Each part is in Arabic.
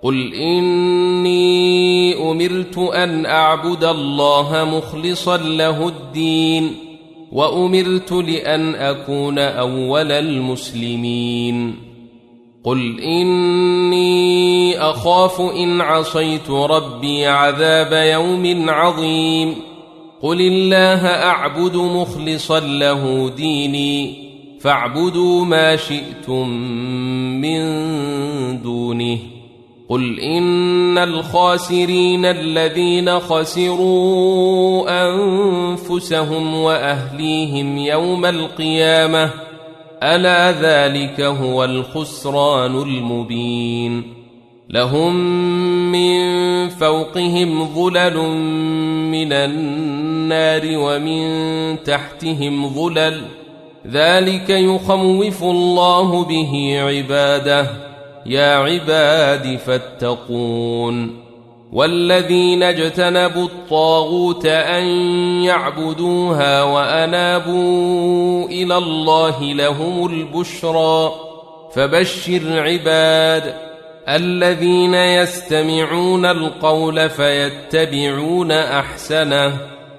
قل إني أمرت أن أعبد الله مخلصا له الدين وأمرت لأن أكون أول المسلمين قل إني أخاف إن عصيت ربي عذاب يوم عظيم قل الله أعبد مخلصا له ديني فاعبدوا ما شئتم من دونه قل إن الخاسرين الذين خسروا أنفسهم وأهليهم يوم القيامة ألا ذلك هو الخسران المبين لهم من فوقهم ظلل من النار ومن تحتهم ظلل ذلك يخوف الله به عباده يا عباد فاتقون والذين اجتنبوا الطاغوت أن يعبدوها وأنابوا إلى الله لهم البشرى فبشر عباد الذين يستمعون القول فيتبعون أحسنه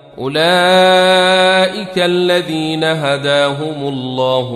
أولئك الذين هداهم الله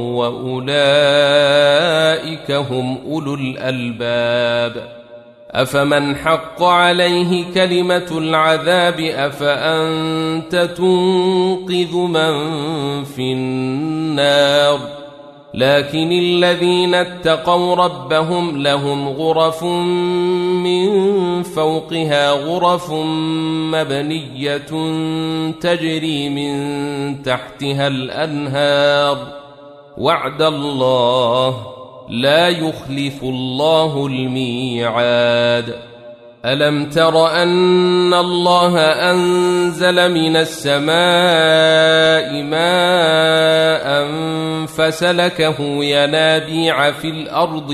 وأولئك هم أولو الألباب أفمن حق عليه كلمة العذاب أفأنت تنقذ من في النار لكن الذين اتقوا ربهم لهم غرف من فوقها غرف مبنية تجري من تحتها الأنهار وعد الله لا يخلف الله الميعاد ألم تر أن الله أنزل من السماء ماء فسلكه ينابيع في الأرض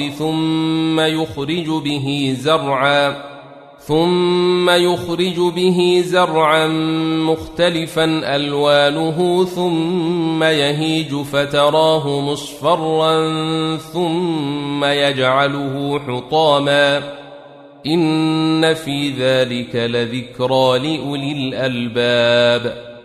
ثم يخرج به زرعا مختلفا ألوانه ثم يهيج فتراه مصفرا ثم يجعله حطاما إن في ذلك لذكرى لأولي الألباب